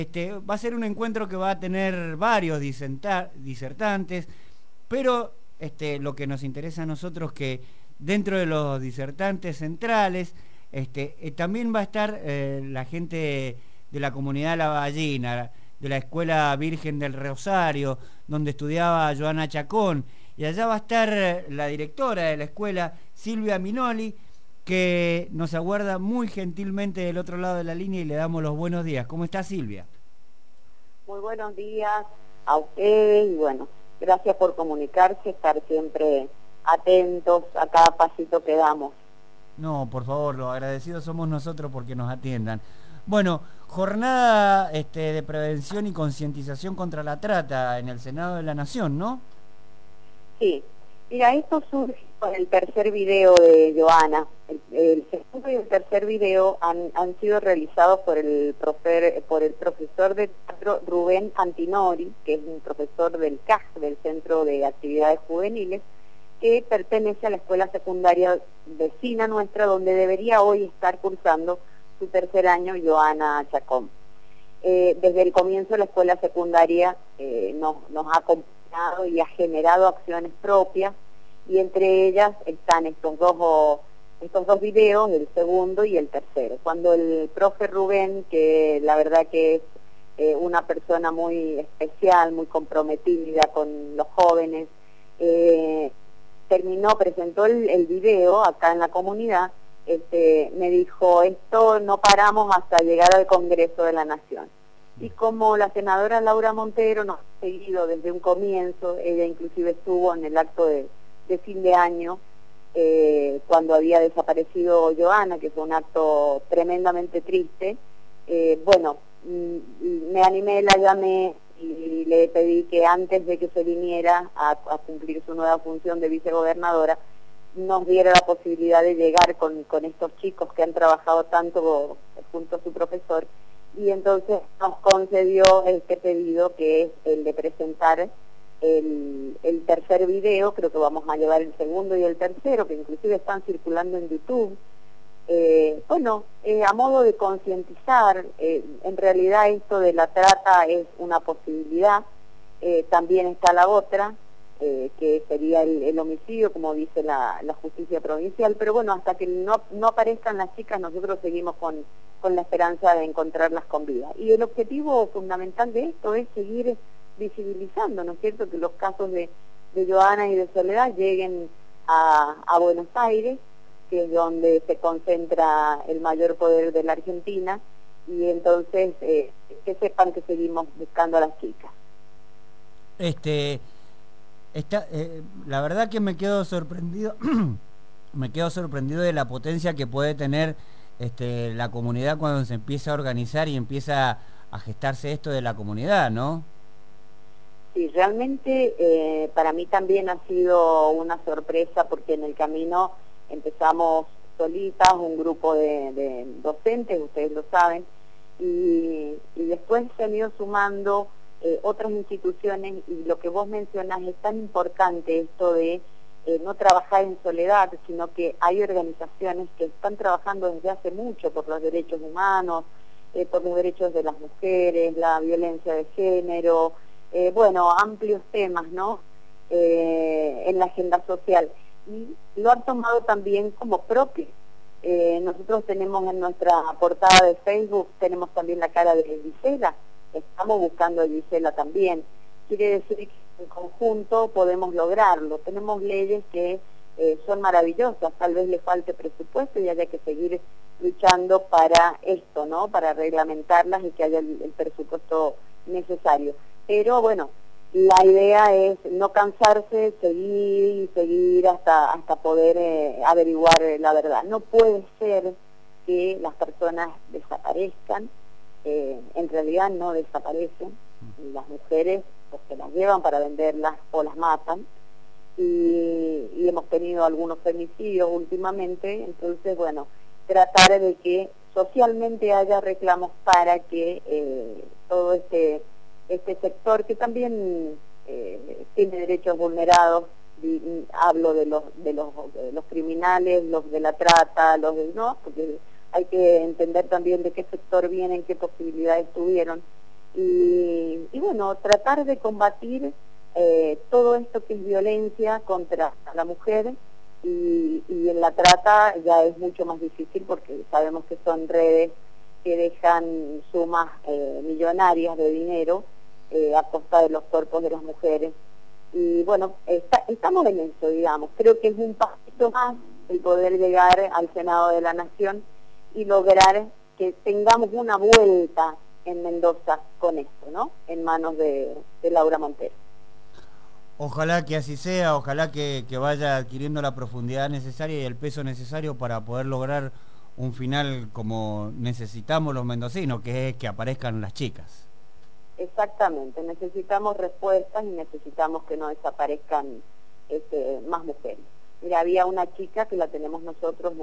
Va a ser un encuentro que va a tener varios disertantes, pero lo que nos interesa a nosotros que dentro de los disertantes centrales también va a estar la gente de la comunidad de La Ballina, de la Escuela Virgen del Rosario, donde estudiaba Joana Chacón, y allá va a estar la directora de la escuela, Silvia Minoli, que nos aguarda muy gentilmente del otro lado de la línea y le damos los buenos días. ¿Cómo está, Silvia? Muy buenos días a ustedes y bueno, gracias por comunicarse, estar siempre atentos a cada pasito que damos. No, por favor, los agradecidos somos nosotros porque nos atiendan. Bueno, jornada de prevención y concientización contra la trata en el Senado de la Nación, ¿no? Sí, mira, esto surge con el tercer video de Joana. El segundo y el tercer video han sido realizados por el profesor de teatro Rubén Antinori, que es un profesor del CAJ, del Centro de Actividades Juveniles, que pertenece a la escuela secundaria vecina nuestra, donde debería hoy estar cursando su tercer año Joana Chacón. Desde el comienzo la escuela secundaria nos ha acompañado y ha generado acciones propias, y entre ellas están estos dos videos, el segundo y el tercero. Cuando el profe Rubén, que la verdad que es una persona muy especial, muy comprometida con los jóvenes, presentó el video acá en la comunidad, me dijo, esto no paramos hasta llegar al Congreso de la Nación. Y como la senadora Laura Montero nos ha seguido desde un comienzo, ella inclusive estuvo en el acto de fin de año, cuando había desaparecido Joana, que fue un acto tremendamente triste, me animé, la llamé y le pedí que antes de que se viniera a cumplir su nueva función de vicegobernadora, nos diera la posibilidad de llegar con estos chicos que han trabajado tanto junto a su profesor, y entonces nos concedió este pedido, que es el de presentar el tercer video. Creo que vamos a llevar el segundo y el tercero, que inclusive están circulando en YouTube. A modo de concientizar, en realidad esto de la trata es una posibilidad. También está la otra, que sería el homicidio, como dice la justicia provincial, pero bueno, hasta que no aparezcan las chicas, nosotros seguimos con la esperanza de encontrarlas con vida. Y el objetivo fundamental de esto es seguir visibilizando, ¿no es cierto?, que los casos de Joana y de Soledad lleguen a Buenos Aires, que es donde se concentra el mayor poder de la Argentina, y entonces que sepan que seguimos buscando a las chicas. La verdad que me quedo sorprendido me quedo sorprendido de la potencia que puede tener la comunidad cuando se empieza a organizar y empieza a gestarse esto de la comunidad, ¿no? Sí, realmente para mí también ha sido una sorpresa, porque en el camino empezamos solitas, un grupo de docentes, ustedes lo saben, y después se han ido sumando otras instituciones, y lo que vos mencionás es tan importante, esto de no trabajar en soledad, sino que hay organizaciones que están trabajando desde hace mucho por los derechos humanos, por los derechos de las mujeres, la violencia de género, amplios temas, ¿no?, en la agenda social, y lo han tomado también como propio. Nosotros tenemos en nuestra portada de Facebook, tenemos también la cara de Gisela, estamos buscando a Gisela también. Quiere decir que en conjunto podemos lograrlo. Tenemos leyes que son maravillosas, tal vez le falte presupuesto y haya que seguir luchando para esto, ¿no?, para reglamentarlas y que haya el presupuesto necesario. Pero bueno, la idea es no cansarse, seguir hasta poder averiguar la verdad. No puede ser que las personas desaparezcan, en realidad no desaparecen, las mujeres pues, se las llevan para venderlas o las matan, y hemos tenido algunos femicidios últimamente. Entonces bueno, tratar de que socialmente haya reclamos para que todo este sector que también tiene derechos vulnerados, hablo de los criminales, los de la trata, porque hay que entender también de qué sector vienen, qué posibilidades tuvieron, y bueno, tratar de combatir todo esto que es violencia contra la mujer, y en la trata ya es mucho más difícil porque sabemos que son redes que dejan sumas millonarias de dinero a costa de los cuerpos de las mujeres. Y bueno, estamos en eso, digamos. Creo que es un pasito más el poder llegar al Senado de la Nación y lograr que tengamos una vuelta en Mendoza con esto, ¿no? En manos de Laura Montero. Ojalá que así sea, ojalá que vaya adquiriendo la profundidad necesaria y el peso necesario para poder lograr un final como necesitamos los mendocinos, que es que aparezcan las chicas. Exactamente, necesitamos respuestas y necesitamos que no desaparezcan más mujeres. Mira, había una chica que la tenemos nosotros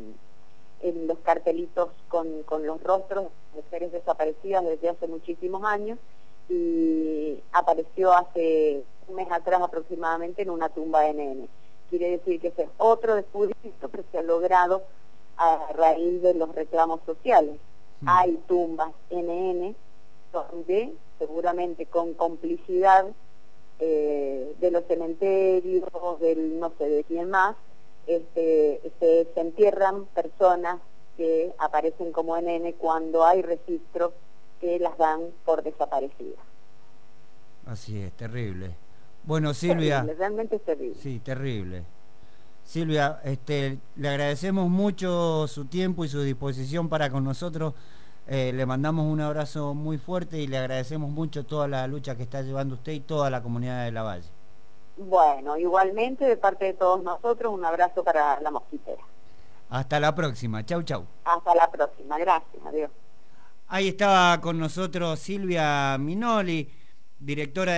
en los cartelitos con los rostros de mujeres desaparecidas desde hace muchísimos años, y apareció hace un mes atrás aproximadamente en una tumba de NN. Quiere decir que ese es otro descubrimiento que se ha logrado a raíz de los reclamos sociales. Hay tumbas NN donde seguramente con complicidad de los cementerios, del no sé de quién más, se entierran personas que aparecen como NN cuando hay registros que las dan por desaparecidas. Así es, terrible. Bueno, Silvia... Terrible, realmente es terrible. Sí, terrible. Silvia, le agradecemos mucho su tiempo y su disposición para con nosotros. Le mandamos un abrazo muy fuerte y le agradecemos mucho toda la lucha que está llevando usted y toda la comunidad de Lavalle. Bueno, igualmente de parte de todos nosotros, un abrazo para la mosquitera. Hasta la próxima. Chau, chau. Hasta la próxima. Gracias. Adiós. Ahí estaba con nosotros Silvia Minoli, directora de